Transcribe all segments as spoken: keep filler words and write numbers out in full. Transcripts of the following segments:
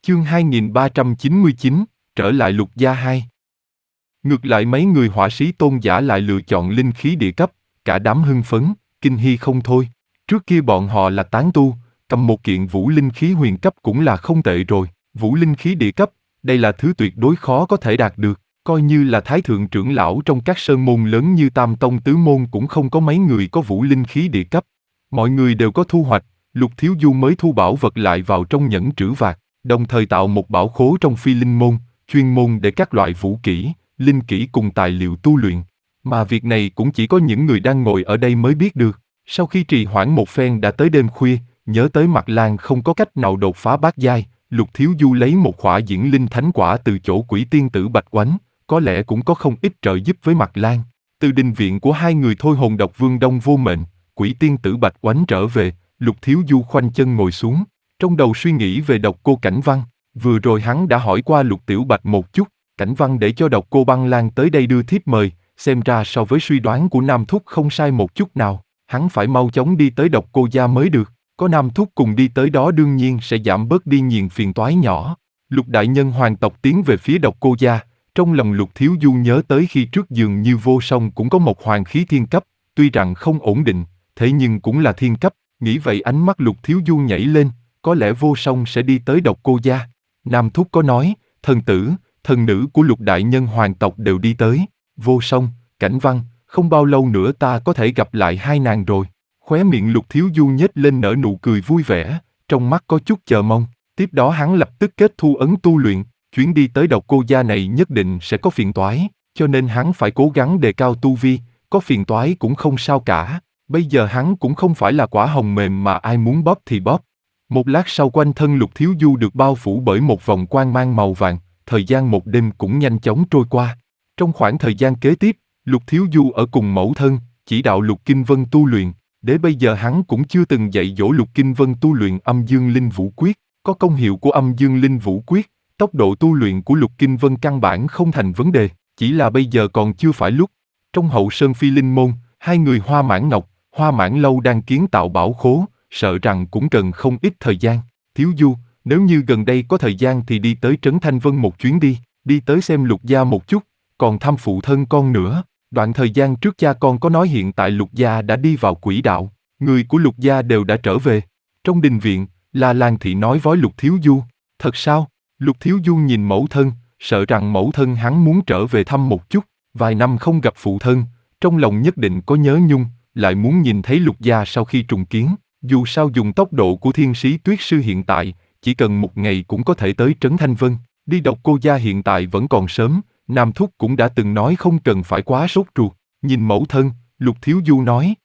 Chương hai nghìn ba trăm chín mươi chín, trở lại Lục Gia hai. Ngược lại mấy người họa sĩ tôn giả lại lựa chọn linh khí địa cấp, cả đám hưng phấn, kinh hy không thôi. Trước kia bọn họ là tán tu, cầm một kiện vũ linh khí huyền cấp cũng là không tệ rồi. Vũ linh khí địa cấp, đây là thứ tuyệt đối khó có thể đạt được, coi như là thái thượng trưởng lão trong các sơn môn lớn như Tam Tông Tứ Môn cũng không có mấy người có vũ linh khí địa cấp. Mọi người đều có thu hoạch, Lục Thiếu Du mới thu bảo vật lại vào trong nhẫn trữ vạc, đồng thời tạo một bảo khố trong phi linh môn, chuyên môn để các loại vũ kỹ, linh kỹ cùng tài liệu tu luyện. Mà việc này cũng chỉ có những người đang ngồi ở đây mới biết được. Sau khi trì hoãn một phen đã tới đêm khuya, nhớ tới Mặt Lan không có cách nào đột phá bát giai, Lục Thiếu Du lấy một khỏa diễn linh thánh quả từ chỗ quỷ tiên tử Bạch Oánh, có lẽ cũng có không ít trợ giúp với Mặt Lan. Từ đình viện của hai người thôi hồn độc vương Đông Vô Mệnh, quỷ tiên tử Bạch Oánh trở về, Lục Thiếu Du khoanh chân ngồi xuống, trong đầu suy nghĩ về độc cô Cảnh Văn. Vừa rồi hắn đã hỏi qua Lục Tiểu Bạch một chút, Cảnh Văn để cho độc cô Băng Lan tới đây đưa thiếp mời, xem ra so với suy đoán của Nam Thúc không sai một chút nào, hắn phải mau chóng đi tới độc cô gia mới được, có Nam Thúc cùng đi tới đó đương nhiên sẽ giảm bớt đi nhiều phiền toái nhỏ. Lục đại nhân hoàng tộc tiến về phía độc cô gia, trong lòng Lục Thiếu Du nhớ tới khi trước dường như Vô Song cũng có một hoàng khí thiên cấp, tuy rằng không ổn định, thế nhưng cũng là thiên cấp, nghĩ vậy ánh mắt Lục Thiếu Du nhảy lên, có lẽ Vô Song sẽ đi tới độc cô gia. Nam Thúc có nói, thần tử, thần nữ của Lục đại nhân hoàng tộc đều đi tới, Vô Song, Cảnh Văn, không bao lâu nữa ta có thể gặp lại hai nàng rồi. Khóe miệng Lục Thiếu Du nhếch lên nở nụ cười vui vẻ, trong mắt có chút chờ mong. Tiếp đó hắn lập tức kết thu ấn tu luyện, chuyến đi tới độc cô gia này nhất định sẽ có phiền toái, cho nên hắn phải cố gắng đề cao tu vi, có phiền toái cũng không sao cả. Bây giờ hắn cũng không phải là quả hồng mềm mà ai muốn bóp thì bóp. Một lát sau quanh thân Lục Thiếu Du được bao phủ bởi một vòng quang mang màu vàng, thời gian một đêm cũng nhanh chóng trôi qua. Trong khoảng thời gian kế tiếp, Lục Thiếu Du ở cùng mẫu thân, chỉ đạo Lục Kinh Vân tu luyện, để bây giờ hắn cũng chưa từng dạy dỗ Lục Kinh Vân tu luyện Âm Dương Linh Vũ Quyết, có công hiệu của Âm Dương Linh Vũ Quyết, tốc độ tu luyện của Lục Kinh Vân căn bản không thành vấn đề, chỉ là bây giờ còn chưa phải lúc. Trong hậu sơn phi linh môn, hai người Hoa Mãn Ngọc, Hoa Mãn Lâu đang kiến tạo bảo khố, sợ rằng cũng cần không ít thời gian. Thiếu Du, nếu như gần đây có thời gian thì đi tới Trấn Thanh Vân một chuyến đi, đi tới xem Lục gia một chút, còn thăm phụ thân con nữa. Đoạn thời gian trước cha con có nói hiện tại Lục gia đã đi vào quỹ đạo, người của Lục gia đều đã trở về. Trong đình viện, La Lan Thị nói với Lục Thiếu Du, thật sao? Lục Thiếu Du nhìn mẫu thân, sợ rằng mẫu thân hắn muốn trở về thăm một chút, vài năm không gặp phụ thân, trong lòng nhất định có nhớ nhung, lại muốn nhìn thấy Lục gia sau khi trùng kiến. Dù sao dùng tốc độ của thiên sĩ tuyết sư hiện tại, chỉ cần một ngày cũng có thể tới Trấn Thanh Vân, đi độc cô gia hiện tại vẫn còn sớm, Nam Thúc cũng đã từng nói không cần phải quá sốt ruột. Nhìn mẫu thân, Lục Thiếu Du nói.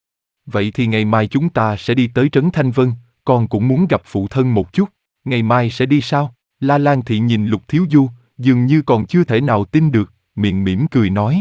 Vậy thì ngày mai chúng ta sẽ đi tới Trấn Thanh Vân, con cũng muốn gặp phụ thân một chút, ngày mai sẽ đi sao? La Lan Thị nhìn Lục Thiếu Du, dường như còn chưa thể nào tin được, miệng mỉm cười nói.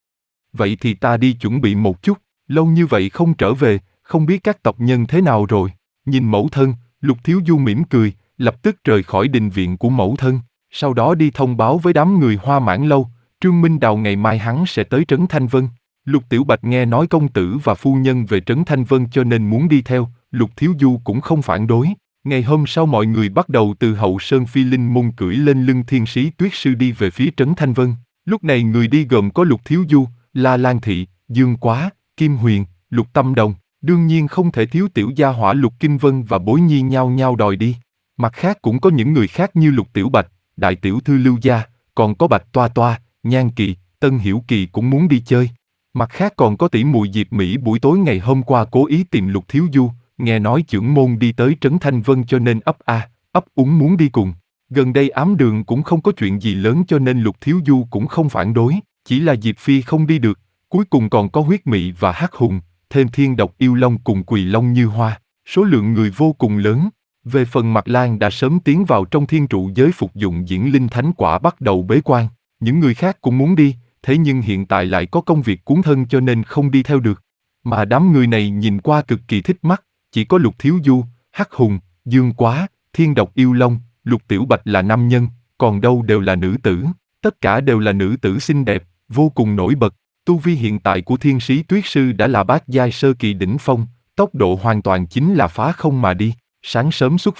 Vậy thì ta đi chuẩn bị một chút, lâu như vậy không trở về, không biết các tộc nhân thế nào rồi. Nhìn mẫu thân, Lục Thiếu Du mỉm cười, lập tức rời khỏi đình viện của mẫu thân, sau đó đi thông báo với đám người Hoa Mãn Lâu, Trương Minh Đào ngày mai hắn sẽ tới Trấn Thanh Vân. Lục Tiểu Bạch nghe nói công tử và phu nhân về Trấn Thanh Vân cho nên muốn đi theo, Lục Thiếu Du cũng không phản đối. Ngày hôm sau mọi người bắt đầu từ hậu sơn phi linh môn cưỡi lên lưng thiên sĩ tuyết sư đi về phía Trấn Thanh Vân. Lúc này người đi gồm có Lục Thiếu Du, La Lan Thị, Dương Quá, Kim Huyền, Lục Tâm Đồng, đương nhiên không thể thiếu tiểu gia hỏa Lục Kinh Vân và Bối Nhi nhau nhau đòi đi. Mặt khác cũng có những người khác như Lục Tiểu Bạch, Đại Tiểu Thư Lưu Gia, còn có Bạch Toa Toa, Nhan Kỳ, Tân Hiểu Kỳ cũng muốn đi chơi. Mặt khác còn có tỷ muội Diệp Mỹ buổi tối ngày hôm qua cố ý tìm Lục Thiếu Du, nghe nói trưởng môn đi tới Trấn Thanh Vân cho nên ấp a, ấp úng muốn đi cùng. Gần đây ám đường cũng không có chuyện gì lớn cho nên Lục Thiếu Du cũng không phản đối, chỉ là Diệp Phi không đi được, cuối cùng còn có Huyết Mị và Hắc Hùng, thêm Thiên Độc Yêu Long cùng Quỳ Long Như Hoa, số lượng người vô cùng lớn. Về phần Mặt Lan đã sớm tiến vào trong thiên trụ giới phục dụng diễn linh thánh quả bắt đầu bế quan, những người khác cũng muốn đi, thế nhưng hiện tại lại có công việc cuốn thân cho nên không đi theo được. Mà đám người này nhìn qua cực kỳ thích mắt, chỉ có Lục Thiếu Du, Hắc Hùng, Dương Quá, Thiên Độc Yêu Long, Lục Tiểu Bạch là nam nhân, còn đâu đều là nữ tử, tất cả đều là nữ tử xinh đẹp, vô cùng nổi bật. Tu vi hiện tại của thiên sĩ tuyết sư đã là bát giai sơ kỳ đỉnh phong, tốc độ hoàn toàn chính là phá không mà đi. Sáng sớm xuất phát,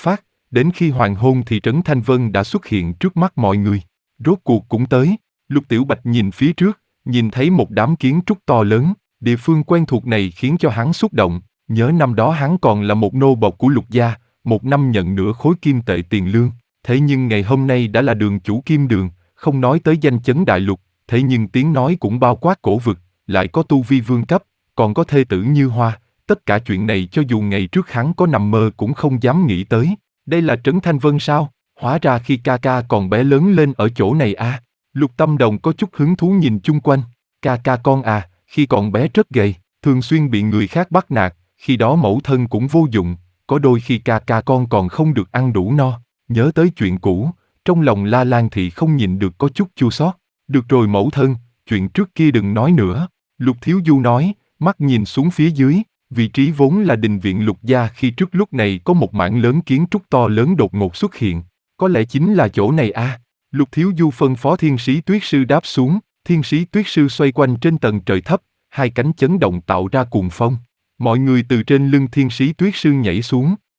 Đến khi hoàng hôn thì trấn Thanh Vân đã xuất hiện trước mắt mọi người. Rốt cuộc cũng tới. Lục Tiểu Bạch nhìn phía trước, nhìn thấy một đám kiến trúc to lớn, địa phương quen thuộc này khiến cho hắn xúc động. Nhớ năm đó hắn còn là một nô bộc của Lục gia, một năm nhận nửa khối kim tệ tiền lương. Thế nhưng ngày hôm nay đã là đường chủ kim đường, không nói tới danh chấn đại lục, thế nhưng tiếng nói cũng bao quát cổ vực, lại có tu vi vương cấp, còn có thê tử như hoa. Tất cả chuyện này cho dù ngày trước hắn có nằm mơ cũng không dám nghĩ tới. Đây là Trấn Thanh Vân sao? Hóa ra khi ca ca còn bé lớn lên ở chỗ này à? Lục Tâm Đồng có chút hứng thú nhìn chung quanh. Ca ca con à, khi còn bé rất gầy, thường xuyên bị người khác bắt nạt, khi đó mẫu thân cũng vô dụng, có đôi khi ca ca con còn không được ăn đủ no. Nhớ tới chuyện cũ, trong lòng La Lan Thị không nhịn được có chút chua xót. Được rồi mẫu thân, chuyện trước kia đừng nói nữa. Lục Thiếu Du nói, mắt nhìn xuống phía dưới. Vị trí vốn là đình viện Lục gia khi trước lúc này có một mảng lớn kiến trúc to lớn đột ngột xuất hiện. Có lẽ chính là chỗ này à? Lục Thiếu Du phân phó thiên sĩ tuyết sư đáp xuống, thiên sĩ tuyết sư xoay quanh trên tầng trời thấp, hai cánh chấn động tạo ra cuồng phong. Mọi người từ trên lưng thiên sĩ tuyết sư nhảy xuống,